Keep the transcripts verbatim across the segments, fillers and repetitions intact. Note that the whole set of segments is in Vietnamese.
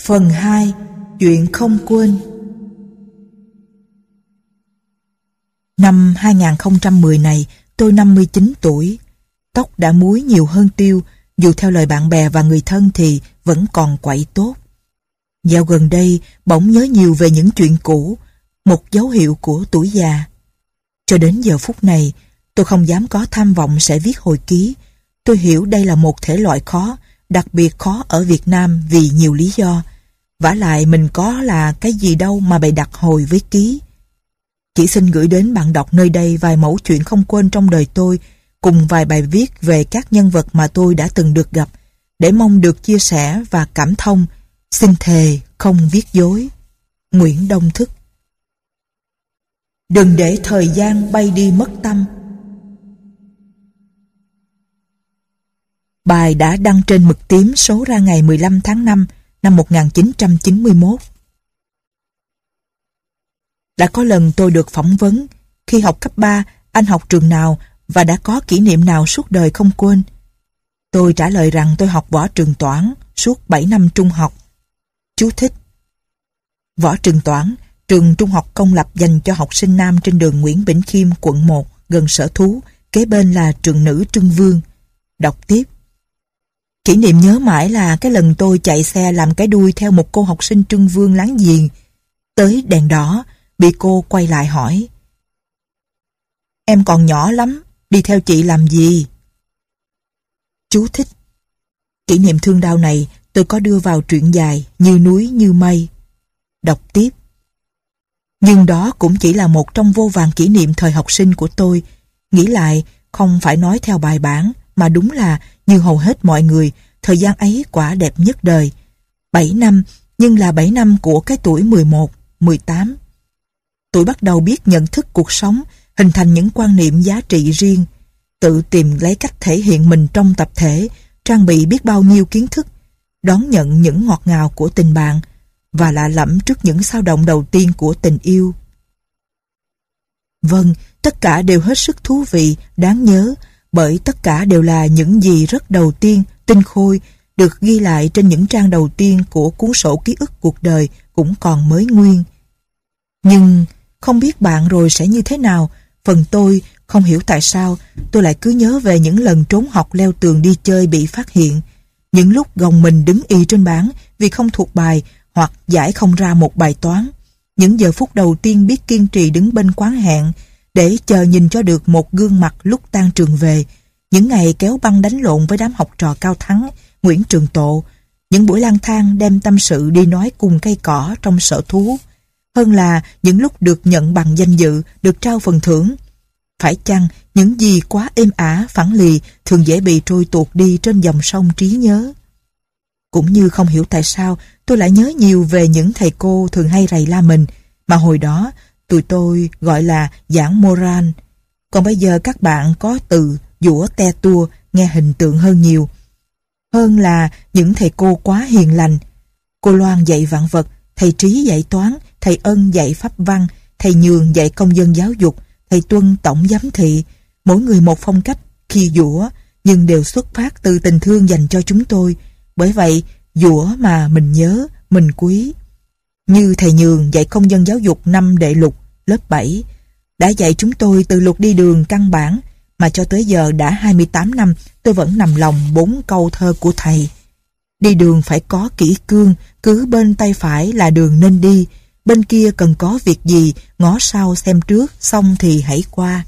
Phần hai. Chuyện không quên. Năm hai không một không này, tôi năm mươi chín tuổi. Tóc đã múi nhiều hơn tiêu, dù theo lời bạn bè và người thân thì vẫn còn quậy tốt. Dạo gần đây, bỗng nhớ nhiều về những chuyện cũ, một dấu hiệu của tuổi già. Cho đến giờ phút này, tôi không dám có tham vọng sẽ viết hồi ký. Tôi hiểu đây là một thể loại khó, đặc biệt khó ở Việt Nam vì nhiều lý do. Vả lại mình có là cái gì đâu mà bày đặt hồi với ký. Chỉ xin gửi đến bạn đọc nơi đây vài mẫu chuyện không quên trong đời tôi, cùng vài bài viết về các nhân vật mà tôi đã từng được gặp, để mong được chia sẻ và cảm thông. Xin thề không viết dối. Nguyễn Đông Thức. Đừng để thời gian bay đi mất tâm. Bài đã đăng trên Mực Tím số ra ngày mười lăm tháng năm năm một nghìn chín trăm chín mươi mốt. Đã có lần tôi được phỏng vấn, khi học cấp ba, anh học trường nào và đã có kỷ niệm nào suốt đời không quên. Tôi trả lời rằng tôi học Võ Trường Toản suốt bảy năm trung học. Chú thích: Võ Trường Toản, trường trung học công lập dành cho học sinh nam trên đường Nguyễn Bỉnh Khiêm, quận một, gần Sở Thú, kế bên là trường nữ Trưng Vương. Đọc tiếp. Kỷ niệm nhớ mãi là cái lần tôi chạy xe làm cái đuôi theo một cô học sinh Trưng Vương láng giềng. Tới đèn đỏ, bị cô quay lại hỏi: Em còn nhỏ lắm, đi theo chị làm gì? Chú thích: Kỷ niệm thương đau này tôi có đưa vào truyện dài Như Núi Như Mây. Đọc tiếp. Nhưng đó cũng chỉ là một trong vô vàn kỷ niệm thời học sinh của tôi. Nghĩ lại, không phải nói theo bài bản, mà đúng là, như hầu hết mọi người, thời gian ấy quả đẹp nhất đời. Bảy năm, nhưng là bảy năm của cái tuổi mười một, mười tám. Tôi bắt đầu biết nhận thức cuộc sống, hình thành những quan niệm giá trị riêng, tự tìm lấy cách thể hiện mình trong tập thể, trang bị biết bao nhiêu kiến thức, đón nhận những ngọt ngào của tình bạn, và lạ lẫm trước những xao động đầu tiên của tình yêu. Vâng, tất cả đều hết sức thú vị, đáng nhớ, bởi tất cả đều là những gì rất đầu tiên, tinh khôi, được ghi lại trên những trang đầu tiên của cuốn sổ ký ức cuộc đời cũng còn mới nguyên. Nhưng không biết bạn rồi sẽ như thế nào, phần tôi không hiểu tại sao tôi lại cứ nhớ về những lần trốn học leo tường đi chơi bị phát hiện, những lúc gồng mình đứng y trên bảng vì không thuộc bài hoặc giải không ra một bài toán, những giờ phút đầu tiên biết kiên trì đứng bên quán hẹn để chờ nhìn cho được một gương mặt lúc tan trường về, những ngày kéo băng đánh lộn với đám học trò Cao Thắng, Nguyễn Trường Tộ, những buổi lang thang đem tâm sự đi nói cùng cây cỏ trong Sở Thú, hơn là những lúc được nhận bằng danh dự, được trao phần thưởng. Phải chăng những gì quá êm ả, phẳng lì thường dễ bị trôi tuột đi trên dòng sông trí nhớ? Cũng như không hiểu tại sao tôi lại nhớ nhiều về những thầy cô thường hay rầy la mình, mà hồi đó tụi tôi gọi là giảng moral. Còn bây giờ các bạn có từ dũa te tua nghe hình tượng hơn nhiều. Hơn là những thầy cô quá hiền lành. Cô Loan dạy vạn vật, thầy Trí dạy toán, thầy Ân dạy pháp văn, thầy Nhường dạy công dân giáo dục, thầy Tuân tổng giám thị. Mỗi người một phong cách khi dũa, nhưng đều xuất phát từ tình thương dành cho chúng tôi. Bởi vậy, dũa mà mình nhớ, mình quý. Như thầy Nhường dạy công dân giáo dục năm đệ lục, lớp bảy, đã dạy chúng tôi từ luật đi đường căn bản, mà cho tới giờ đã hai mươi tám năm tôi vẫn nằm lòng bốn câu thơ của thầy. Đi đường phải có kỷ cương, cứ bên tay phải là đường nên đi, bên kia cần có việc gì, ngó sau xem trước, xong thì hãy qua.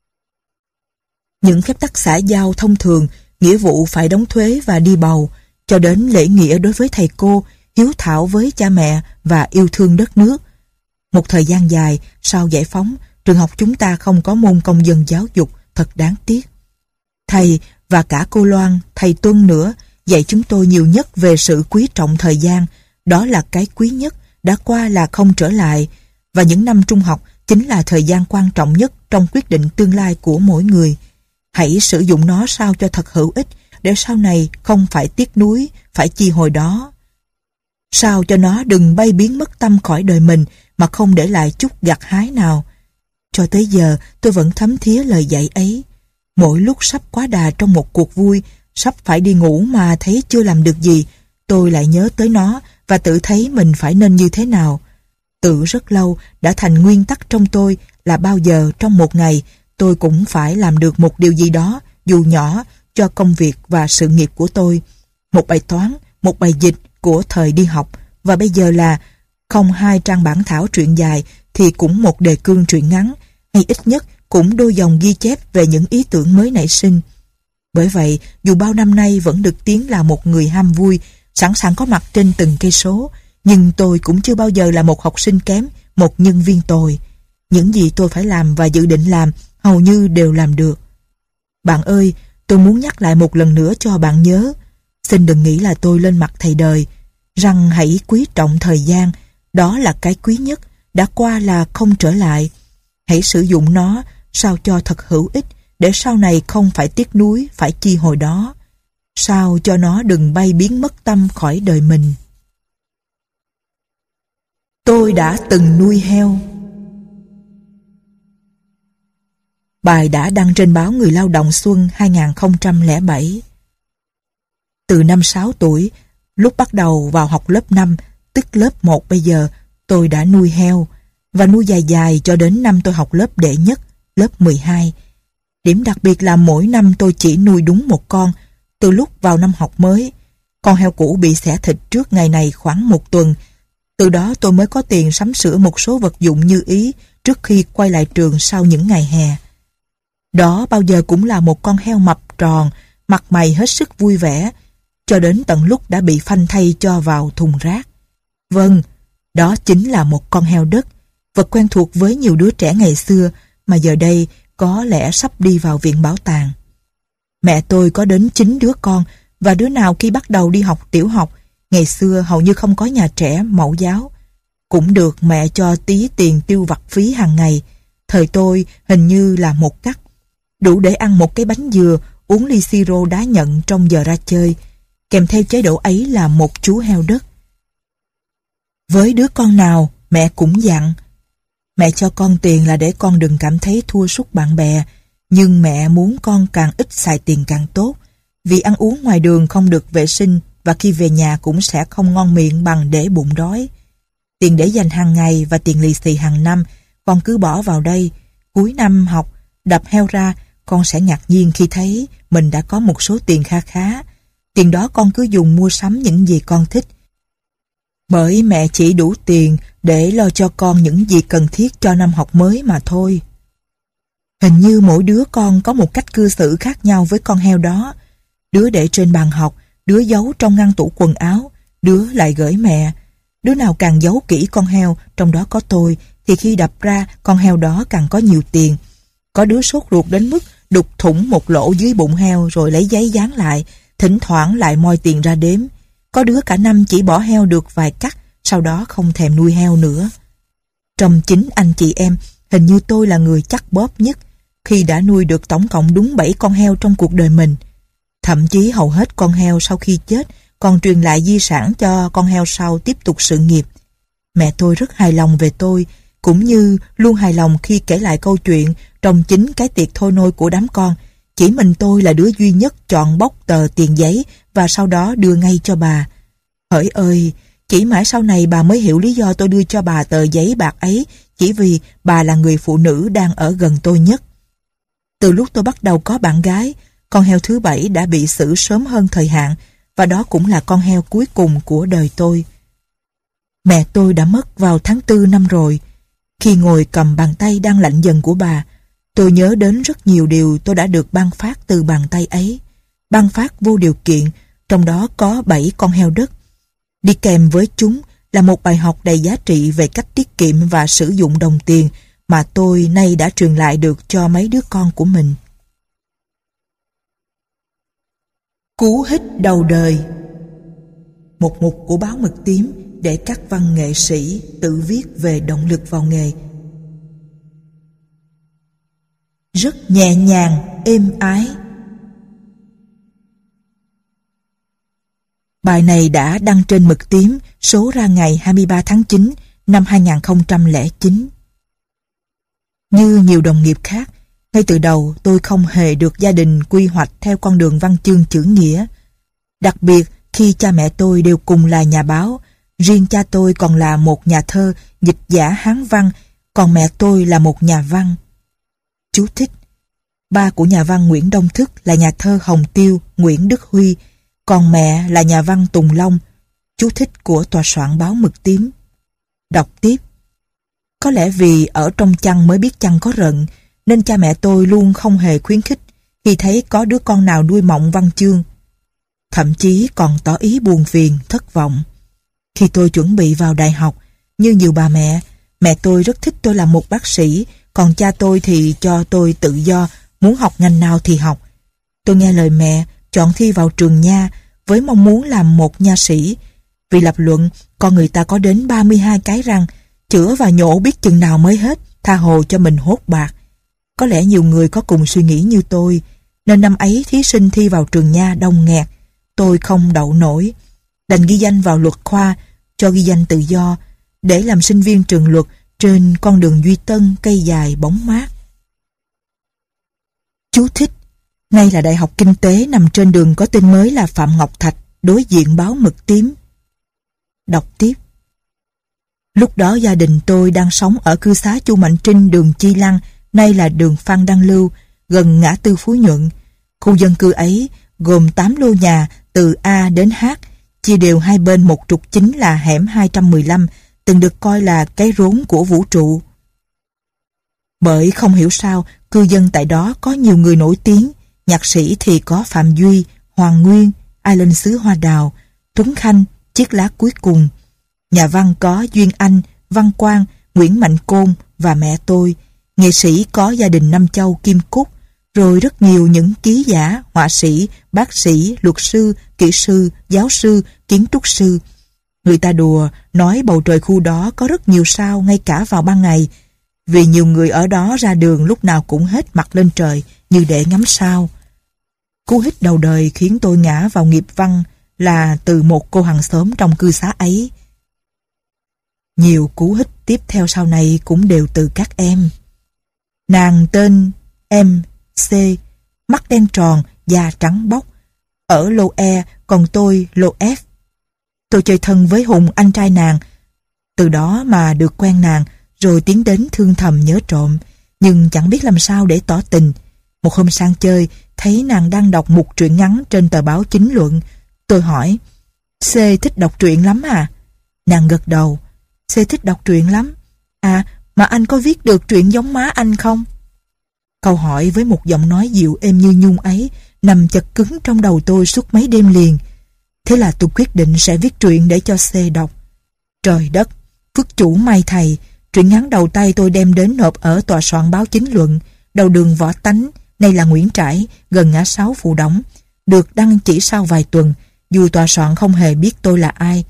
Những phép tắc xã giao thông thường, nghĩa vụ phải đóng thuế và đi bầu, cho đến lễ nghĩa đối với thầy cô, hiếu thảo với cha mẹ và yêu thương đất nước. Một thời gian dài sau giải phóng, trường học chúng ta không có môn công dân giáo dục, thật đáng tiếc. Thầy và cả cô Loan, thầy Tuân nữa, dạy chúng tôi nhiều nhất về sự quý trọng thời gian. Đó là cái quý nhất, đã qua là không trở lại, và những năm trung học chính là thời gian quan trọng nhất trong quyết định tương lai của mỗi người. Hãy sử dụng nó sao cho thật hữu ích, để sau này không phải tiếc nuối, phải chi hồi đó. Sao cho nó đừng bay biến mất tâm khỏi đời mình mà không để lại chút gặt hái nào. Cho tới giờ tôi vẫn thấm thía lời dạy ấy. Mỗi lúc sắp quá đà trong một cuộc vui, sắp phải đi ngủ mà thấy chưa làm được gì, tôi lại nhớ tới nó và tự thấy mình phải nên như thế nào. Tự rất lâu đã thành nguyên tắc trong tôi là bao giờ trong một ngày tôi cũng phải làm được một điều gì đó, dù nhỏ, cho công việc và sự nghiệp của tôi. Một bài toán, một bài dịch của thời đi học, và bây giờ là không hai trang bản thảo truyện dài thì cũng một đề cương truyện ngắn, hay ít nhất cũng đôi dòng ghi chép về những ý tưởng mới nảy sinh. Bởi vậy, dù bao năm nay vẫn được tiếng là một người ham vui, sẵn sàng có mặt trên từng cây số, nhưng tôi cũng chưa bao giờ là một học sinh kém, một nhân viên tồi. Những gì tôi phải làm và dự định làm hầu như đều làm được. Bạn ơi, tôi muốn nhắc lại một lần nữa cho bạn nhớ. Xin đừng nghĩ là tôi lên mặt thầy đời, rằng hãy quý trọng thời gian, đó là cái quý nhất, đã qua là không trở lại. Hãy sử dụng nó sao cho thật hữu ích, để sau này không phải tiếc nuối, phải chi hồi đó. Sao cho nó đừng bay biến mất tâm khỏi đời mình. Tôi đã từng nuôi heo. Bài đã đăng trên báo Người Lao động Xuân hai không không bảy. Từ năm sáu tuổi, lúc bắt đầu vào học lớp năm, tức lớp một bây giờ, tôi đã nuôi heo, và nuôi dài dài cho đến năm tôi học lớp đệ nhất, lớp mười hai. Điểm đặc biệt là mỗi năm tôi chỉ nuôi đúng một con. Từ lúc vào năm học mới, con heo cũ bị xẻ thịt trước ngày này khoảng một tuần. Từ đó tôi mới có tiền sắm sửa một số vật dụng như ý trước khi quay lại trường sau những ngày hè. Đó bao giờ cũng là một con heo mập tròn, mặt mày hết sức vui vẻ, cho đến tận lúc đã bị phanh thay cho vào thùng rác. Vâng, đó chính là một con heo đất, vật quen thuộc với nhiều đứa trẻ ngày xưa mà giờ đây có lẽ sắp đi vào viện bảo tàng. Mẹ tôi có đến chín đứa con, và đứa nào khi bắt đầu đi học tiểu học, ngày xưa hầu như không có nhà trẻ mẫu giáo, cũng được mẹ cho tí tiền tiêu vặt phí hàng ngày. Thời tôi hình như là một cắc, đủ để ăn một cái bánh dừa, uống ly siro đá nhận trong giờ ra chơi. Kèm theo chế độ ấy là một chú heo đất. Với đứa con nào, mẹ cũng dặn. Mẹ cho con tiền là để con đừng cảm thấy thua sút bạn bè, nhưng mẹ muốn con càng ít xài tiền càng tốt, vì ăn uống ngoài đường không được vệ sinh và khi về nhà cũng sẽ không ngon miệng bằng để bụng đói. Tiền để dành hàng ngày và tiền lì xì hàng năm, con cứ bỏ vào đây. Cuối năm học, đập heo ra, con sẽ ngạc nhiên khi thấy mình đã có một số tiền kha khá. Tiền đó con cứ dùng mua sắm những gì con thích. Bởi mẹ chỉ đủ tiền để lo cho con những gì cần thiết cho năm học mới mà thôi. Hình như mỗi đứa con có một cách cư xử khác nhau với con heo đó. Đứa để trên bàn học, đứa giấu trong ngăn tủ quần áo, đứa lại gửi mẹ. Đứa nào càng giấu kỹ con heo, trong đó có tôi, thì khi đập ra con heo đó càng có nhiều tiền. Có đứa sốt ruột đến mức đục thủng một lỗ dưới bụng heo rồi lấy giấy dán lại, thỉnh thoảng lại moi tiền ra đếm. Có đứa cả năm chỉ bỏ heo được vài cắt, sau đó không thèm nuôi heo nữa. Trong chính anh chị em, hình như tôi là người chắc bóp nhất, khi đã nuôi được tổng cộng đúng bảy con heo trong cuộc đời mình. Thậm chí hầu hết con heo sau khi chết còn truyền lại di sản cho con heo sau tiếp tục sự nghiệp. Mẹ tôi rất hài lòng về tôi, cũng như luôn hài lòng khi kể lại câu chuyện trong chính cái tiệc thôi nôi của đám con. Chỉ mình tôi là đứa duy nhất chọn bóc tờ tiền giấy và sau đó đưa ngay cho bà. Hỡi ơi, chỉ mãi sau này bà mới hiểu lý do tôi đưa cho bà tờ giấy bạc ấy, chỉ vì bà là người phụ nữ đang ở gần tôi nhất. Từ lúc tôi bắt đầu có bạn gái, con heo thứ bảy đã bị xử sớm hơn thời hạn, và đó cũng là con heo cuối cùng của đời tôi. Mẹ tôi đã mất vào tháng tư năm rồi. Khi ngồi cầm bàn tay đang lạnh dần của bà, tôi nhớ đến rất nhiều điều tôi đã được ban phát từ bàn tay ấy. Ban phát vô điều kiện, trong đó có bảy con heo đất. Đi kèm với chúng là một bài học đầy giá trị về cách tiết kiệm và sử dụng đồng tiền mà tôi nay đã truyền lại được cho mấy đứa con của mình. Cú hích đầu đời. Một mục của báo Mực Tím để các văn nghệ sĩ tự viết về động lực vào nghề. Rất nhẹ nhàng, êm ái. Bài này đã đăng trên Mực Tím, số ra ngày hai mươi ba tháng chín năm hai nghìn không trăm lẻ chín. Như nhiều đồng nghiệp khác, ngay từ đầu tôi không hề được gia đình quy hoạch theo con đường văn chương chữ nghĩa. Đặc biệt khi cha mẹ tôi đều cùng là nhà báo, Riêng cha tôi còn là một nhà thơ, dịch giả Hán văn, còn mẹ tôi là một nhà văn. Chú thích: ba của nhà văn Nguyễn Đông Thức là nhà thơ Hồng Tiêu, Nguyễn Đức Huy, còn mẹ là nhà văn Tùng Long. Chú thích của tòa soạn báo Mực Tím. Đọc tiếp: có lẽ vì ở trong chăn mới biết chăn có rận, nên cha mẹ tôi luôn không hề khuyến khích khi thấy có đứa con nào nuôi mộng văn chương. Thậm chí còn tỏ ý buồn phiền, thất vọng. Khi tôi chuẩn bị vào đại học, như nhiều bà mẹ, mẹ tôi rất thích tôi làm một bác sĩ, còn cha tôi thì cho tôi tự do, muốn học ngành nào thì học. Tôi nghe lời mẹ, chọn thi vào trường nha, với mong muốn làm một nha sĩ. Vì lập luận, con người ta có đến ba mươi hai cái răng, chữa và nhổ biết chừng nào mới hết, tha hồ cho mình hốt bạc. Có lẽ nhiều người có cùng suy nghĩ như tôi, nên năm ấy thí sinh thi vào trường nha đông nghẹt. Tôi không đậu nổi, đành ghi danh vào luật khoa, cho ghi danh tự do, để làm sinh viên trường luật trên con đường Duy Tân, cây dài bóng mát. Chú thích: nay là Đại học Kinh tế nằm trên đường có tên mới là Phạm Ngọc Thạch, đối diện báo Mực Tím. Đọc tiếp: lúc đó gia đình tôi đang sống ở cư xá Chu Mạnh Trinh, đường Chi Lăng, nay là đường Phan Đăng Lưu, gần ngã tư Phú Nhuận. Khu dân cư ấy gồm tám lô nhà từ A đến H, chia đều hai bên một trục chính là hẻm hai trăm mười lăm, từng được coi là cái rốn của vũ trụ. Bởi không hiểu sao, cư dân tại đó có nhiều người nổi tiếng, nhạc sĩ thì có Phạm Duy, Hoàng Nguyên, Ai Lên Xứ Hoa Đào, Tuấn Khanh, Chiếc Lá Cuối Cùng. Nhà văn có Duyên Anh, Văn Quang, Nguyễn Mạnh Côn và mẹ tôi. Nghệ sĩ có gia đình Năm Châu, Kim Cúc, rồi rất nhiều những ký giả, họa sĩ, bác sĩ, luật sư, kỹ sư, giáo sư, kiến trúc sư. Người ta đùa nói bầu trời khu đó có rất nhiều sao ngay cả vào ban ngày, vì nhiều người ở đó ra đường lúc nào cũng hết mặt lên trời như để ngắm sao. Cú hích đầu đời khiến tôi ngã vào nghiệp văn là từ một cô hàng xóm trong cư xá ấy. Nhiều cú hích tiếp theo sau này cũng đều từ các em. Nàng tên em C, mắt đen tròn, da trắng bóc, ở lô E, còn tôi lô F. Tôi chơi thân với Hùng, anh trai nàng, từ đó mà được quen nàng, rồi tiến đến thương thầm nhớ trộm, nhưng chẳng biết làm sao để tỏ tình. Một hôm sang chơi, thấy nàng đang đọc một truyện ngắn trên tờ báo Chính Luận. Tôi hỏi: C thích đọc truyện lắm à? Nàng gật đầu: C thích đọc truyện lắm. À, mà anh có viết được truyện giống má anh không? Câu hỏi với một giọng nói dịu êm như nhung ấy nằm chật cứng trong đầu tôi suốt mấy đêm liền. Thế là tôi quyết định sẽ viết truyện để cho C đọc. Trời đất, phước chủ may thầy, truyện ngắn đầu tay tôi đem đến nộp ở tòa soạn báo Chính Luận, đầu đường Võ Tánh, nay là Nguyễn Trãi, gần ngã sáu Phù Đổng, được đăng chỉ sau vài tuần, dù tòa soạn không hề biết tôi là ai.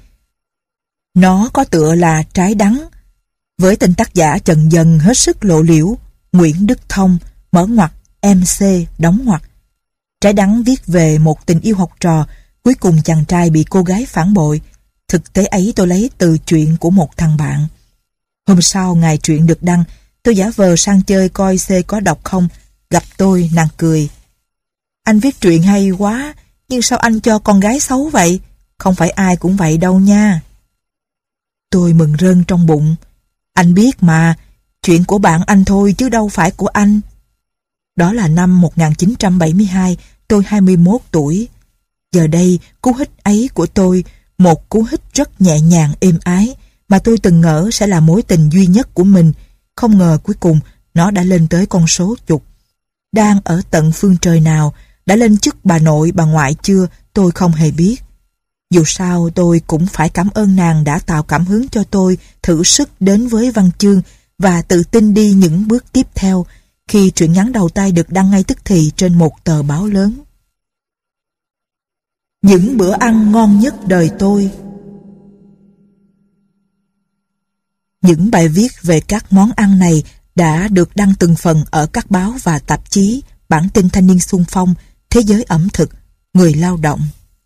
Nó có tựa là Trái Đắng, với tên tác giả chần dần hết sức lộ liễu, Nguyễn Đức Thông, mở ngoặc, em xê, đóng ngoặc. Trái Đắng viết về một tình yêu học trò, cuối cùng chàng trai bị cô gái phản bội. Thực tế ấy tôi lấy từ chuyện của một thằng bạn. Hôm sau ngày truyện được đăng, tôi giả vờ sang chơi coi C có đọc không. Gặp tôi, nàng cười: anh viết truyện hay quá, nhưng sao anh cho con gái xấu vậy? Không phải ai cũng vậy đâu nha. Tôi mừng rơn trong bụng: anh biết mà, chuyện của bạn anh thôi chứ đâu phải của anh. Đó là năm một nghìn chín trăm bảy mươi hai, tôi hai mươi mốt tuổi. Giờ đây, cú hích ấy của tôi, một cú hích rất nhẹ nhàng êm ái, mà tôi từng ngỡ sẽ là mối tình duy nhất của mình, không ngờ cuối cùng nó đã lên tới con số chục. Đang ở tận phương trời nào, đã lên chức bà nội bà ngoại chưa, tôi không hề biết. Dù sao tôi cũng phải cảm ơn nàng đã tạo cảm hứng cho tôi thử sức đến với văn chương và tự tin đi những bước tiếp theo, khi truyện ngắn đầu tay được đăng ngay tức thì trên một tờ báo lớn. Những bữa ăn ngon nhất đời tôi. Những bài viết về các món ăn này đã được đăng từng phần ở các báo và tạp chí, bản tin Thanh niên xung phong, Thế giới ẩm thực, Người lao động.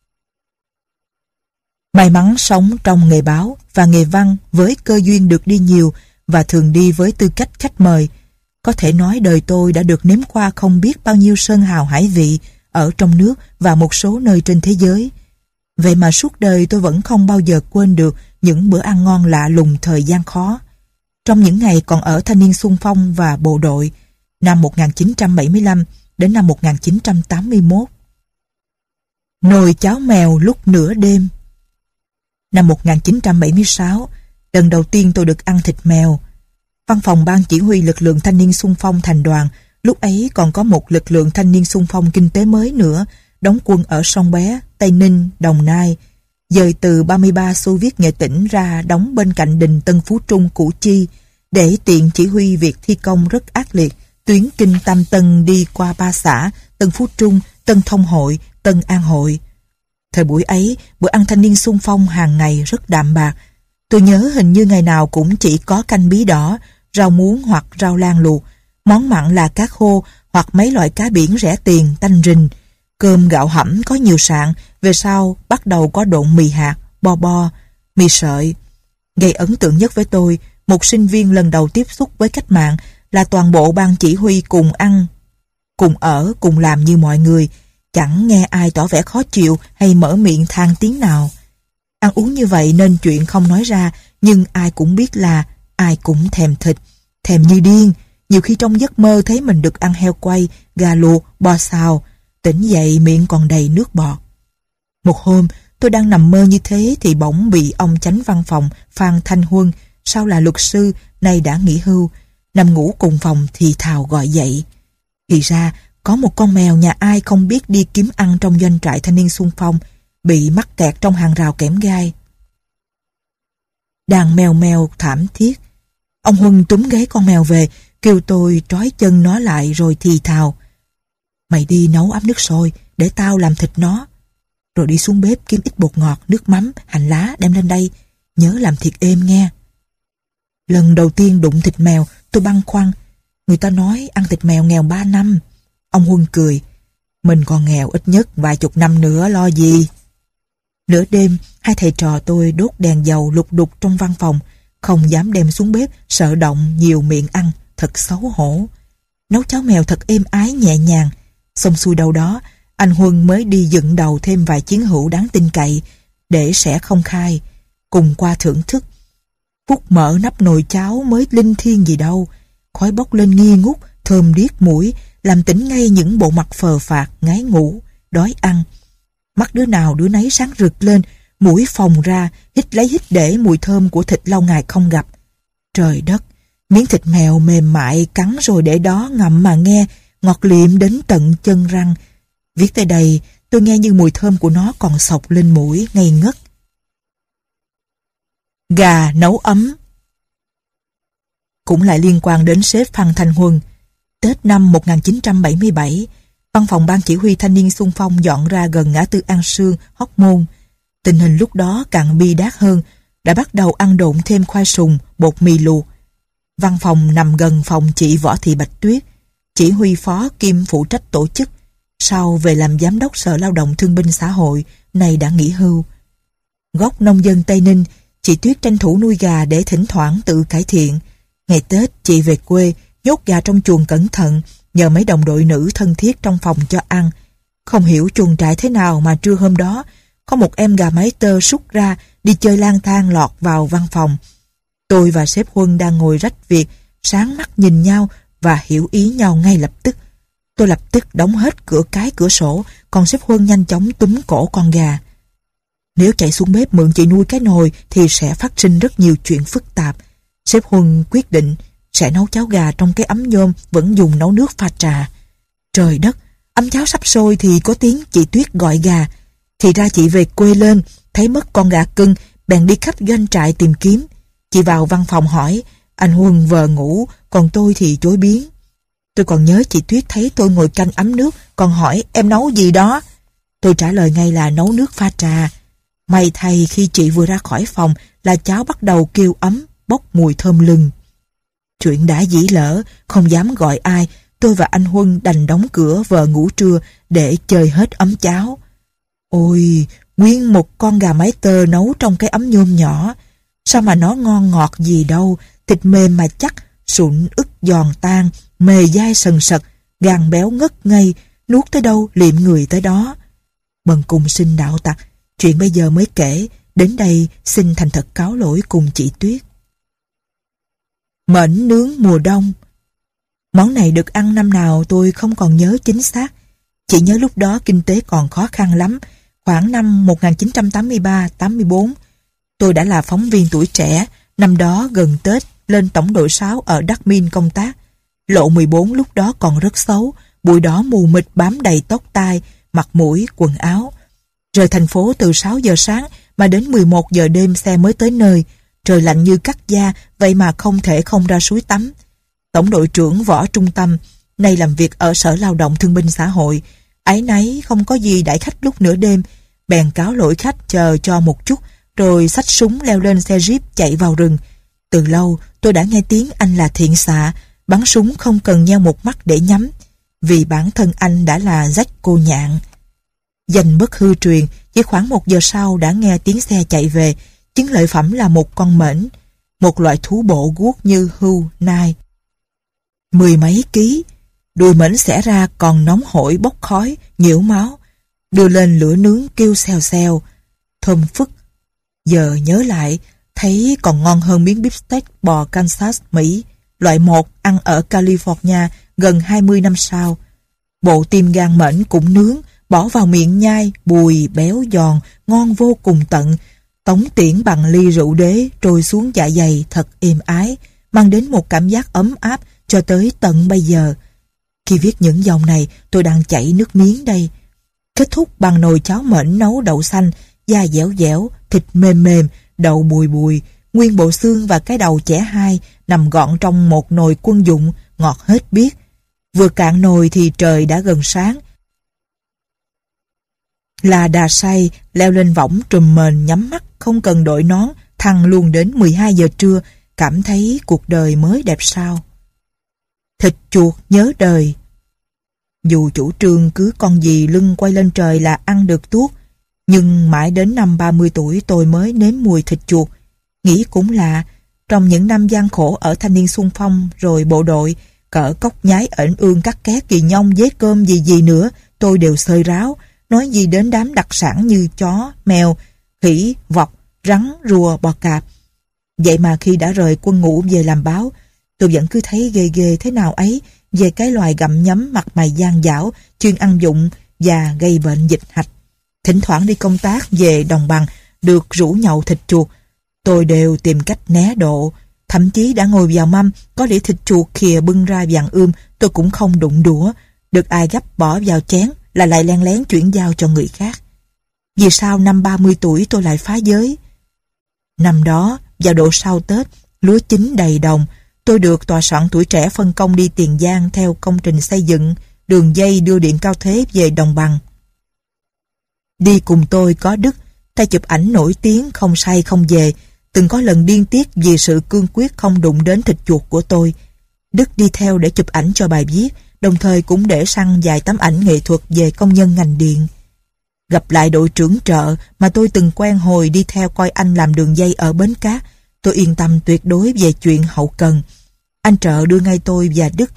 May mắn sống trong nghề báo và nghề văn với cơ duyên được đi nhiều và thường đi với tư cách khách mời. Có thể nói đời tôi đã được nếm qua không biết bao nhiêu sơn hào hải vị ở trong nước và một số nơi trên thế giới. Vậy mà suốt đời tôi vẫn không bao giờ quên được những bữa ăn ngon lạ lùng thời gian khó. Trong những ngày còn ở thanh niên xung phong và bộ đội, năm một nghìn chín trăm bảy mươi lăm đến năm một nghìn chín trăm tám mươi mốt. Nồi cháo mèo lúc nửa đêm. Năm một nghìn chín trăm bảy mươi sáu, lần đầu tiên tôi được ăn thịt mèo. Văn phòng ban chỉ huy lực lượng thanh niên xung phong thành đoàn, lúc ấy còn có một lực lượng thanh niên xung phong kinh tế mới nữa, đóng quân ở Sông Bé, Tây Ninh, Đồng Nai, dời từ ba mươi ba Xô Viết Nghệ Tĩnh ra đóng bên cạnh đình Tân Phú Trung, Củ Chi, để tiện chỉ huy việc thi công rất ác liệt tuyến kinh Tam Tân đi qua ba xã Tân Phú Trung, Tân Thông Hội, Tân An Hội. Thời buổi ấy, bữa ăn thanh niên xung phong hàng ngày rất đạm bạc. Tôi nhớ hình như ngày nào cũng chỉ có canh bí đỏ, rau muống hoặc rau lan luộc, món mặn là cá khô hoặc mấy loại cá biển rẻ tiền, tanh rình. Cơm gạo hẩm có nhiều sạn, về sau bắt đầu có độn mì hạt, bo bo, mì sợi. Gây ấn tượng nhất với tôi, một sinh viên lần đầu tiếp xúc với cách mạng, là toàn bộ ban chỉ huy cùng ăn, cùng ở, cùng làm như mọi người. Chẳng nghe ai tỏ vẻ khó chịu hay mở miệng than tiếng nào. Ăn uống như vậy nên chuyện không nói ra, nhưng ai cũng biết là ai cũng thèm thịt, thèm như điên. Nhiều khi trong giấc mơ thấy mình được ăn heo quay, gà luộc, bò xào, tỉnh dậy miệng còn đầy nước bọt. Một hôm, tôi đang nằm mơ như thế thì bỗng bị ông chánh văn phòng Phan Thanh Huân, sau là luật sư, nay đã nghỉ hưu, nằm ngủ cùng phòng thì thào gọi dậy. Thì ra, có một con mèo nhà ai không biết đi kiếm ăn trong doanh trại thanh niên xung phong, bị mắc kẹt trong hàng rào kẽm gai. Đàn mèo mèo thảm thiết. Ông Huân túm gáy con mèo về, kêu tôi trói chân nó lại rồi thì thào: "Mày đi nấu ấm nước sôi, để tao làm thịt nó. Rồi đi xuống bếp kiếm ít bột ngọt, nước mắm, hành lá đem lên đây. Nhớ làm thiệt êm nghe." Lần đầu tiên đụng thịt mèo, tôi băn khoăn. Người ta nói ăn thịt mèo nghèo ba năm. Ông Huân cười: "Mình còn nghèo ít nhất vài chục năm nữa lo gì." Nửa đêm, hai thầy trò tôi đốt đèn dầu lục đục trong văn phòng, không dám đem xuống bếp, sợ động nhiều miệng ăn, thật xấu hổ. Nấu cháo mèo thật êm ái nhẹ nhàng. Xong xuôi đâu đó, anh Huân mới đi dựng đầu thêm vài chiến hữu đáng tin cậy, để sẽ không khai, cùng qua thưởng thức. Phút mở nắp nồi cháo mới linh thiêng gì đâu, khói bốc lên nghi ngút, thơm điếc mũi, làm tỉnh ngay những bộ mặt phờ phạc, ngái ngủ, đói ăn. Mắt đứa nào đứa nấy sáng rực lên, mũi phồng ra, hít lấy hít để mùi thơm của thịt lâu ngày không gặp. Trời đất, miếng thịt mèo mềm mại cắn rồi để đó ngậm mà nghe, ngọt liệm đến tận chân răng. Viết tới đây, tôi nghe như mùi thơm của nó còn xộc lên mũi ngây ngất. Gà nấu ấm. Cũng lại liên quan đến sếp Phan Thanh Huân. Tết năm một nghìn chín trăm bảy mươi bảy, văn phòng ban chỉ huy thanh niên xung phong dọn ra gần ngã tư An Sương, Hóc Môn. Tình hình lúc đó càng bi đát hơn, đã bắt đầu ăn độn thêm khoai sùng, bột mì luộc. Văn phòng nằm gần phòng chị Võ Thị Bạch Tuyết, chỉ huy phó kiêm phụ trách tổ chức, sau về làm giám đốc Sở Lao động Thương binh Xã hội, nay đã nghỉ hưu. Gốc nông dân Tây Ninh, chị Tuyết tranh thủ nuôi gà để thỉnh thoảng tự cải thiện. Ngày Tết chị về quê, nhốt gà trong chuồng cẩn thận, nhờ mấy đồng đội nữ thân thiết trong phòng cho ăn. Không hiểu chuồng trại thế nào mà trưa hôm đó, có một em gà mái tơ súc ra đi chơi lang thang lọt vào văn phòng. Tôi và sếp Huân đang ngồi rách việc, sáng mắt nhìn nhau và hiểu ý nhau ngay lập tức. Tôi lập tức đóng hết cửa cái cửa sổ, còn sếp Huân nhanh chóng túm cổ con gà. Nếu chạy xuống bếp mượn chị nuôi cái nồi thì sẽ phát sinh rất nhiều chuyện phức tạp. Sếp Huân quyết định sẽ nấu cháo gà trong cái ấm nhôm vẫn dùng nấu nước pha trà. Trời đất, ấm cháo sắp sôi thì có tiếng chị Tuyết gọi gà. Thì ra chị về quê lên, thấy mất con gà cưng, bèn đi khắp doanh trại tìm kiếm. Chị vào văn phòng hỏi, anh Huân vờ ngủ, còn tôi thì chối biến. Tôi còn nhớ chị Tuyết thấy tôi ngồi canh ấm nước, còn hỏi em nấu gì đó. Tôi trả lời ngay là nấu nước pha trà. May thay khi chị vừa ra khỏi phòng là cháo bắt đầu kêu ấm, bốc mùi thơm lừng. Chuyện đã dĩ lỡ, không dám gọi ai, tôi và anh Huân đành đóng cửa vờ ngủ trưa để chơi hết ấm cháo. Ôi, nguyên một con gà mái tơ nấu trong cái ấm nhôm nhỏ. Sao mà nó ngon ngọt gì đâu, thịt mềm mà chắc, sụn ức giòn tan, mề dai sần sật, gan béo ngất ngây, nuốt tới đâu liệm người tới đó. Bần cùng xin đạo tặc, chuyện bây giờ mới kể, Đến đây xin thành thật cáo lỗi cùng chị Tuyết. Mễn nướng mùa đông. Món này được ăn năm nào tôi không còn nhớ chính xác. Chỉ nhớ lúc đó kinh tế còn khó khăn lắm. Khoảng năm một nghìn chín trăm tám mươi ba tám mươi bốn, tôi đã là phóng viên tuổi trẻ. Năm đó gần Tết lên tổng đội sáu ở Đắc Min công tác. Lộ mười bốn lúc đó còn rất xấu, bụi đỏ mù mịt bám đầy tóc tai, mặt mũi, quần áo. Rời thành phố từ sáu giờ sáng mà đến mười một giờ đêm xe mới tới nơi. Trời lạnh như cắt da, vậy mà không thể không ra suối tắm. Tổng đội trưởng Võ Trung Tâm, nay làm việc ở Sở Lao động Thương binh Xã hội, áy náy không có gì đãi khách lúc nửa đêm, bèn cáo lỗi khách chờ cho một chút, rồi xách súng leo lên xe jeep chạy vào rừng. Từ lâu tôi đã nghe tiếng anh là thiện xạ, bắn súng không cần nheo một mắt để nhắm, vì bản thân anh đã là Jack Cô Nhạn. Danh bất hư truyền, chỉ khoảng một giờ sau đã nghe tiếng xe chạy về, chứng lợi phẩm là một con mễn, một loại thú bộ guốc như hươu, nai. Mười mấy ký, đuôi mễn xẻ ra còn nóng hổi bốc khói, nhiễu máu, đưa lên lửa nướng kêu xèo xèo, thơm phức. Giờ nhớ lại, thấy còn ngon hơn miếng bít tết bò Kansas, Mỹ, loại một ăn ở California gần hai mươi năm sau. Bộ tim gan mễn cũng nướng, bỏ vào miệng nhai, bùi, béo giòn, ngon vô cùng tận. Tống tiễn bằng ly rượu đế trôi xuống dạ dày thật êm ái, mang đến một cảm giác ấm áp cho tới tận bây giờ. Khi viết những dòng này, tôi đang chảy nước miếng đây. Kết thúc bằng nồi cháo mễn nấu đậu xanh, da dẻo dẻo, thịt mềm mềm, đậu bùi bùi, nguyên bộ xương và cái đầu chẻ hai nằm gọn trong một nồi quân dụng, ngọt hết biết. Vừa cạn nồi thì trời đã gần sáng. Là đà say, leo lên võng trùm mền nhắm mắt, không cần đội nón, thăng luôn đến mười hai giờ trưa, cảm thấy cuộc đời mới đẹp sao. Thịt chuột nhớ đời. Dù chủ trương cứ con gì lưng quay lên trời là ăn được tuốt, nhưng mãi đến năm ba mươi tuổi tôi mới nếm mùi thịt chuột. Nghĩ cũng lạ, trong những năm gian khổ ở thanh niên xung phong rồi bộ đội, cỡ cốc nhái ẩn ương cắt ké kỳ nhông dế cơm gì gì nữa, tôi đều xơi ráo, nói gì đến đám đặc sản như chó, mèo, khỉ, vọc, rắn, rùa, bò cạp. Vậy mà khi đã rời quân ngũ về làm báo, tôi vẫn cứ thấy ghê ghê thế nào ấy về cái loài gặm nhấm mặt mày gian dảo, chuyên ăn dụng và gây bệnh dịch hạch. Thỉnh thoảng đi công tác về đồng bằng, được rủ nhậu thịt chuột, tôi đều tìm cách né độ. Thậm chí đã ngồi vào mâm, có đĩa thịt chuột khìa bưng ra vàng ươm, tôi cũng không đụng đũa. Được ai gấp bỏ vào chén là lại len lén chuyển giao cho người khác. Vì sao năm ba mươi tuổi tôi lại phá giới? Năm đó, vào độ sau Tết, lúa chín đầy đồng, tôi được tòa soạn Tuổi Trẻ phân công đi Tiền Giang theo công trình xây dựng đường dây đưa điện cao thế về đồng bằng. Đi cùng tôi có Đức, tay chụp ảnh nổi tiếng không say không về, từng có lần điên tiết vì sự cương quyết không đụng đến thịt chuột của tôi. Đức đi theo để chụp ảnh cho bài viết, đồng thời cũng để săn vài tấm ảnh nghệ thuật về công nhân ngành điện. Gặp lại đội trưởng Trợ mà tôi từng quen hồi đi theo coi anh làm đường dây ở Bến Cát, tôi yên tâm tuyệt đối về chuyện hậu cần. Anh Trợ đưa ngay tôi và Đức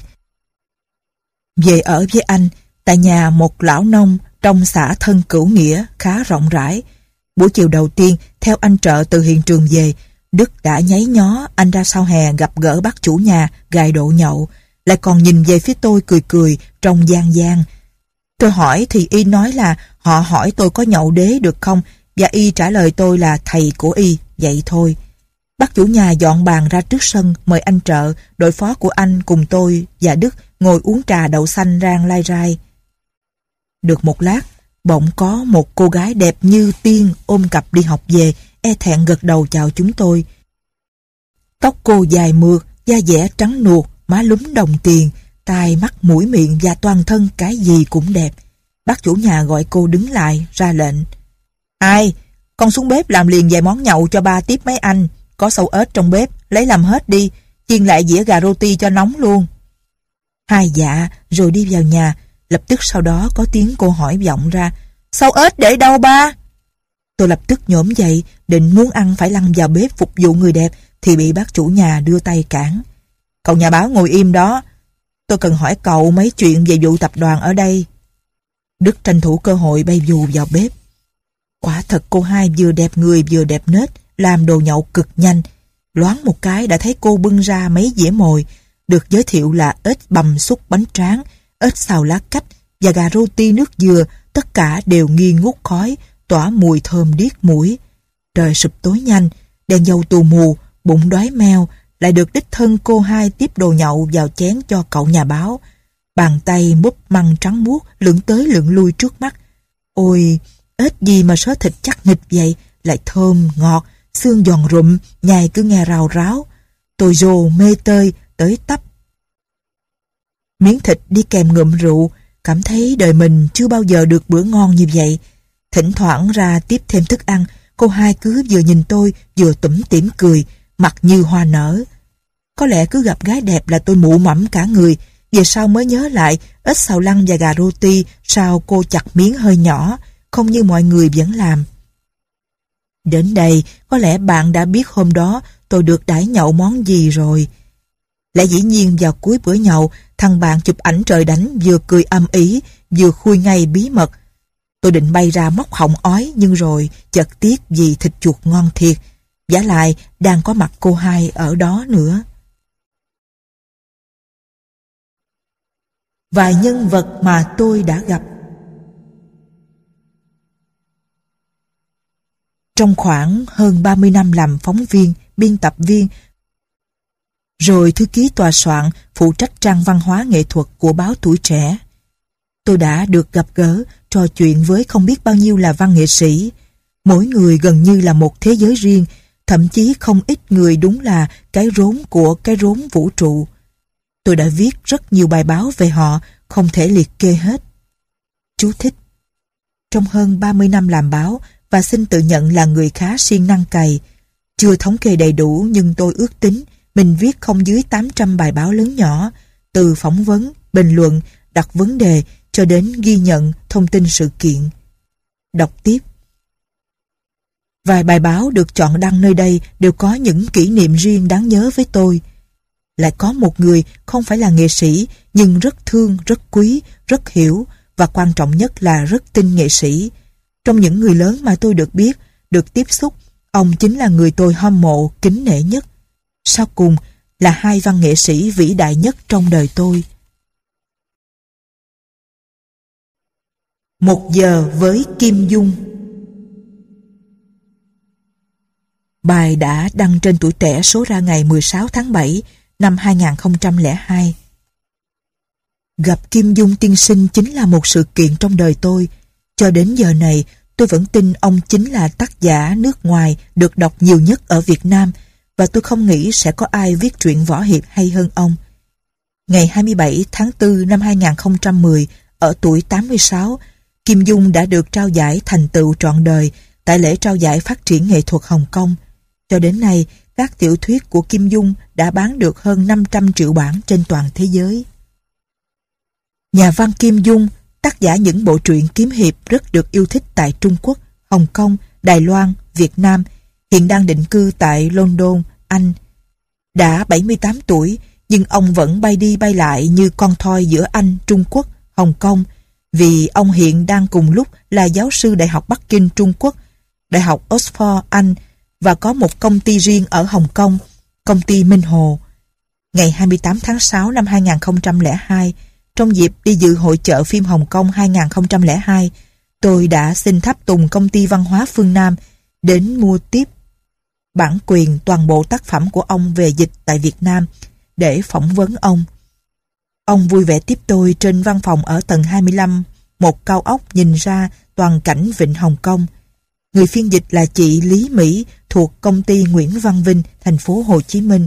về ở với anh tại nhà một lão nông trong xã Thân Cửu Nghĩa khá rộng rãi. Buổi chiều đầu tiên, theo anh Trợ từ hiện trường về, Đức đã nháy nhó anh ra sau hè gặp gỡ bác chủ nhà gài độ nhậu, lại còn nhìn về phía tôi cười cười trong gian gian. Tôi hỏi thì y nói là họ hỏi tôi có nhậu đế được không, và y trả lời tôi là thầy của y, vậy thôi. Bác chủ nhà dọn bàn ra trước sân mời anh Trợ, đội phó của anh cùng tôi và Đức ngồi uống trà đậu xanh rang lai rai. Được một lát, bỗng có một cô gái đẹp như tiên ôm cặp đi học về, e thẹn gật đầu chào chúng tôi. Tóc cô dài mượt, da dẻ trắng nuột, má lúm đồng tiền, tai mắt mũi miệng và toàn thân cái gì cũng đẹp. Bác chủ nhà gọi cô đứng lại, ra lệnh. Ai? Con xuống bếp làm liền vài món nhậu cho ba tiếp mấy anh. Có sâu ếch trong bếp, lấy làm hết đi, chiên lại dĩa gà roti cho nóng luôn. Hai dạ, rồi đi vào nhà. Lập tức sau đó có tiếng cô hỏi vọng ra. Sâu ếch để đâu ba? Tôi lập tức nhổm dậy, định muốn ăn phải lăn vào bếp phục vụ người đẹp, thì bị bác chủ nhà đưa tay cản. Cậu nhà báo ngồi im đó, tôi cần hỏi cậu mấy chuyện về vụ tập đoàn ở đây. Đức tranh thủ cơ hội bay vù vào bếp. Quả thật cô hai vừa đẹp người vừa đẹp nết, làm đồ nhậu cực nhanh. Loáng một cái đã thấy cô bưng ra mấy dĩa mồi, được giới thiệu là ếch bằm xúc bánh tráng, ếch xào lá cách và gà roti nước dừa, tất cả đều nghi ngút khói, tỏa mùi thơm điếc mũi. Trời sụp tối nhanh, đèn dầu tù mù, bụng đói meo, lại được đích thân cô hai tiếp đồ nhậu vào chén cho cậu nhà báo. Bàn tay múp măng trắng muốt lượn tới lượn lui trước mắt. Ôi, ếch gì mà sớ thịt chắc nịch vậy, lại thơm, ngọt, xương giòn rụm, nhai cứ nghe rào ráo. Tôi rồ mê tơi, tới tấp. Miếng thịt đi kèm ngụm rượu, cảm thấy đời mình chưa bao giờ được bữa ngon như vậy. Thỉnh thoảng ra tiếp thêm thức ăn, cô hai cứ vừa nhìn tôi vừa tủm tỉm cười, mặt như hoa nở. Có lẽ cứ gặp gái đẹp là tôi mụ mẫm cả người. Về sau mới nhớ lại, ếch xào lăng và gà roti sao cô chặt miếng hơi nhỏ, không như mọi người vẫn làm. Đến đây, có lẽ bạn đã biết hôm đó tôi được đãi nhậu món gì rồi. Lẽ dĩ nhiên vào cuối bữa nhậu, thằng bạn chụp ảnh trời đánh vừa cười âm ý, vừa khui ngay bí mật. Tôi định bay ra móc họng ói, nhưng rồi chợt tiếc vì thịt chuột ngon thiệt. Vả lại đang có mặt cô hai ở đó nữa. Vài nhân vật mà tôi đã gặp. Trong khoảng hơn ba mươi năm làm phóng viên, biên tập viên, rồi thư ký tòa soạn phụ trách trang văn hóa nghệ thuật của báo Tuổi Trẻ, tôi đã được gặp gỡ, trò chuyện với không biết bao nhiêu là văn nghệ sĩ. Mỗi người gần như là một thế giới riêng, thậm chí không ít người đúng là cái rốn của cái rốn vũ trụ. Tôi đã viết rất nhiều bài báo về họ, không thể liệt kê hết. Chú thích: trong hơn ba mươi năm làm báo, và xin tự nhận là người khá siêng năng cày. Chưa thống kê đầy đủ, nhưng tôi ước tính mình viết không dưới tám trăm bài báo lớn nhỏ, từ phỏng vấn, bình luận, đặt vấn đề cho đến ghi nhận thông tin sự kiện. Đọc tiếp. Vài bài báo được chọn đăng nơi đây đều có những kỷ niệm riêng đáng nhớ với tôi. Lại có một người không phải là nghệ sĩ, nhưng rất thương, rất quý, rất hiểu, và quan trọng nhất là rất tin nghệ sĩ. Trong những người lớn mà tôi được biết, được tiếp xúc, ông chính là người tôi hâm mộ, kính nể nhất. Sau cùng là hai văn nghệ sĩ vĩ đại nhất trong đời tôi. Một giờ với Kim Dung. Bài đã đăng trên Tuổi Trẻ số ra ngày mười sáu tháng bảy năm hai nghìn không trăm lẻ hai. Gặp Kim Dung tiên sinh chính là một sự kiện trong đời tôi. Cho đến giờ này, tôi vẫn tin ông chính là tác giả nước ngoài được đọc nhiều nhất ở Việt Nam, và tôi không nghĩ sẽ có ai viết truyện võ hiệp hay hơn ông. Ngày hai mươi bảy tháng tư năm hai nghìn không trăm mười, ở tuổi tám mươi sáu, Kim Dung đã được trao giải thành tựu trọn đời tại lễ trao giải phát triển nghệ thuật Hồng Kông. Cho đến nay, các tiểu thuyết của Kim Dung đã bán được hơn năm trăm triệu bản trên toàn thế giới. Nhà văn Kim Dung, tác giả những bộ truyện kiếm hiệp rất được yêu thích tại Trung Quốc, Hồng Kông, Đài Loan, Việt Nam, hiện đang định cư tại London, Anh. Đã bảy mươi tám tuổi, nhưng ông vẫn bay đi bay lại như con thoi giữa Anh, Trung Quốc, Hồng Kông, vì ông hiện đang cùng lúc là giáo sư Đại học Bắc Kinh, Trung Quốc, Đại học Oxford, Anh, và có một công ty riêng ở Hồng Kông, công ty Minh Hồ. Ngày hai mươi tám tháng sáu năm hai nghìn không trăm lẻ hai, trong dịp đi dự hội chợ phim Hồng Kông hai nghìn không trăm lẻ hai, tôi đã xin tháp tùng công ty văn hóa phương Nam đến mua tiếp bản quyền toàn bộ tác phẩm của ông về dịch tại Việt Nam để phỏng vấn ông. Ông vui vẻ tiếp tôi trên văn phòng ở tầng hai mươi lăm, một cao ốc nhìn ra toàn cảnh vịnh Hồng Kông. Người phiên dịch là chị Lý Mỹ thuộc công ty Nguyễn Văn Vinh, thành phố Hồ Chí Minh.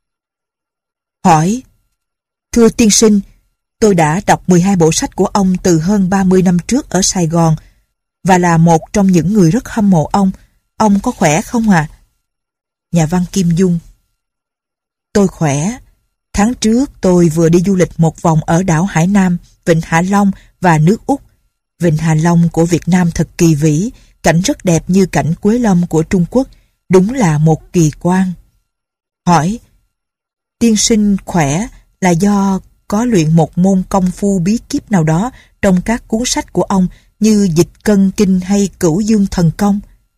Hỏi: thưa tiên sinh, tôi đã đọc mười hai bộ sách của ông từ hơn ba mươi năm trước ở Sài Gòn và là một trong những người rất hâm mộ ông. Ông có khỏe không ạ? À? Nhà văn Kim Dung: tôi khỏe. Tháng trước tôi vừa đi du lịch một vòng ở đảo Hải Nam, Vịnh Hạ Long và nước Úc. Vịnh Hạ Long của Việt Nam thật kỳ vĩ, cảnh rất đẹp như cảnh Quế Lâm của Trung Quốc, đúng là một kỳ quan. Hỏi: tiên sinh khỏe là do có luyện một môn công phu bí kíp nào đó trong các cuốn sách của ông, như Dịch Cân Kinh hay Cửu Dương Thần Công?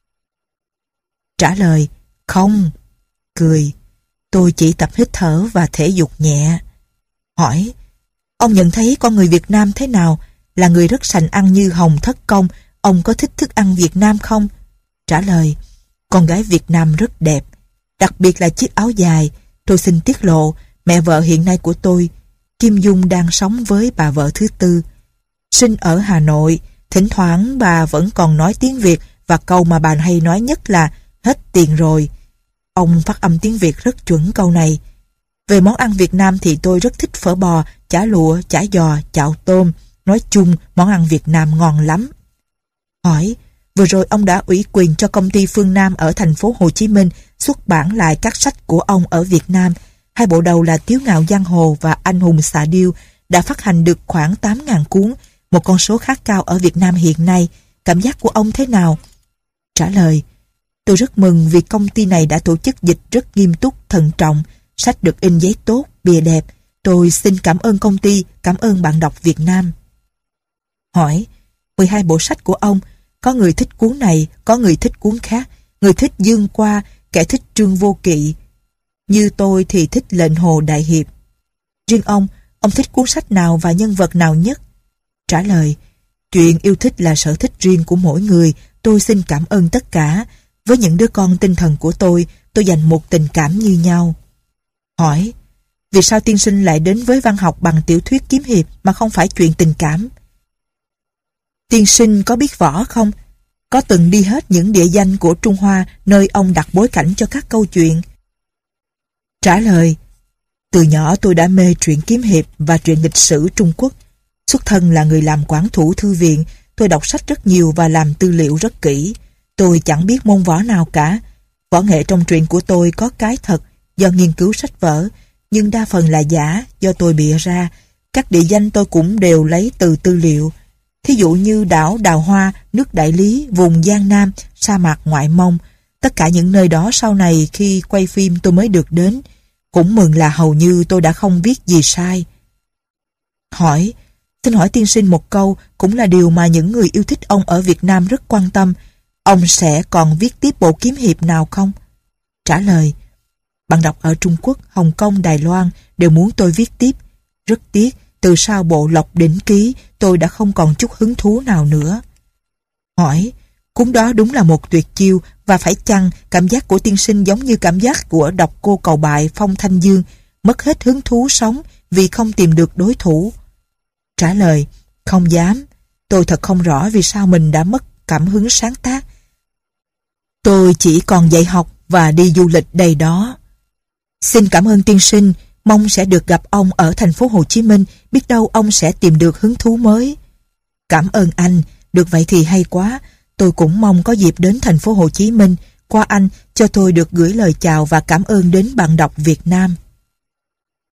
Trả lời, không. Cười, tôi chỉ tập hít thở và thể dục nhẹ. Hỏi, ông nhận thấy con người Việt Nam thế nào? Là người rất sành ăn như Hồng Thất Công, ông có thích thức ăn Việt Nam không? Trả lời, con gái Việt Nam rất đẹp, đặc biệt là chiếc áo dài. Tôi xin tiết lộ, mẹ vợ hiện nay của tôi, Kim Dung, đang sống với bà vợ thứ tư. Sinh ở Hà Nội, thỉnh thoảng bà vẫn còn nói tiếng Việt và câu mà bà hay nói nhất là hết tiền rồi. Ông phát âm tiếng Việt rất chuẩn câu này. Về món ăn Việt Nam thì tôi rất thích phở bò, chả lụa, chả giò, chạo tôm. Nói chung, món ăn Việt Nam ngon lắm. Hỏi, vừa rồi ông đã ủy quyền cho công ty Phương Nam ở thành phố Hồ Chí Minh xuất bản lại các sách của ông ở Việt Nam. Hai bộ đầu là Tiếu Ngạo Giang Hồ và Anh Hùng Xạ Điêu đã phát hành được khoảng tám nghìn cuốn, một con số khá cao ở Việt Nam hiện nay. Cảm giác của ông thế nào? Trả lời, tôi rất mừng vì công ty này đã tổ chức dịch rất nghiêm túc, thận trọng. Sách được in giấy tốt, bìa đẹp. Tôi xin cảm ơn công ty, cảm ơn bạn đọc Việt Nam. Hỏi, mười hai bộ sách của ông, có người thích cuốn này, có người thích cuốn khác, người thích Dương Qua, kẻ thích Trương Vô Kỵ. Như tôi thì thích Lệnh Hồ Đại Hiệp. Riêng ông, ông thích cuốn sách nào và nhân vật nào nhất? Trả lời, chuyện yêu thích là sở thích riêng của mỗi người, tôi xin cảm ơn tất cả. Với những đứa con tinh thần của tôi, tôi dành một tình cảm như nhau. Hỏi, vì sao tiên sinh lại đến với văn học bằng tiểu thuyết kiếm hiệp mà không phải chuyện tình cảm? Tiên sinh có biết võ không? Có từng đi hết những địa danh của Trung Hoa nơi ông đặt bối cảnh cho các câu chuyện? Trả lời, từ nhỏ tôi đã mê truyện kiếm hiệp và truyện lịch sử Trung Quốc. Xuất thân là người làm quản thủ thư viện, tôi đọc sách rất nhiều và làm tư liệu rất kỹ. Tôi chẳng biết môn võ nào cả. Võ nghệ trong truyện của tôi có cái thật do nghiên cứu sách vở, nhưng đa phần là giả do tôi bịa ra. Các địa danh tôi cũng đều lấy từ tư liệu. Thí dụ như đảo Đào Hoa, nước Đại Lý, vùng Giang Nam, sa mạc Ngoại Mông. Tất cả những nơi đó sau này khi quay phim tôi mới được đến. Cũng mừng là hầu như tôi đã không viết gì sai. Hỏi, xin hỏi tiên sinh một câu, cũng là điều mà những người yêu thích ông ở Việt Nam rất quan tâm. Ông sẽ còn viết tiếp bộ kiếm hiệp nào không? Trả lời, bạn đọc ở Trung Quốc, Hồng Kông, Đài Loan đều muốn tôi viết tiếp. Rất tiếc, từ sau bộ Lộc Đỉnh Ký, tôi đã không còn chút hứng thú nào nữa. Hỏi, cuốn đó đúng là một tuyệt chiêu, và phải chăng cảm giác của tiên sinh giống như cảm giác của độc cô cầu bại Phong Thanh Dương, mất hết hứng thú sống vì không tìm được đối thủ? Trả lời, không dám. Tôi thật không rõ vì sao mình đã mất cảm hứng sáng tác. Tôi chỉ còn dạy học và đi du lịch đầy đó. Xin cảm ơn tiên sinh, mong sẽ được gặp ông ở thành phố Hồ Chí Minh, biết đâu ông sẽ tìm được hứng thú mới. Cảm ơn anh, được vậy thì hay quá. Tôi cũng mong có dịp đến thành phố Hồ Chí Minh, qua anh cho tôi được gửi lời chào và cảm ơn đến bạn đọc Việt Nam.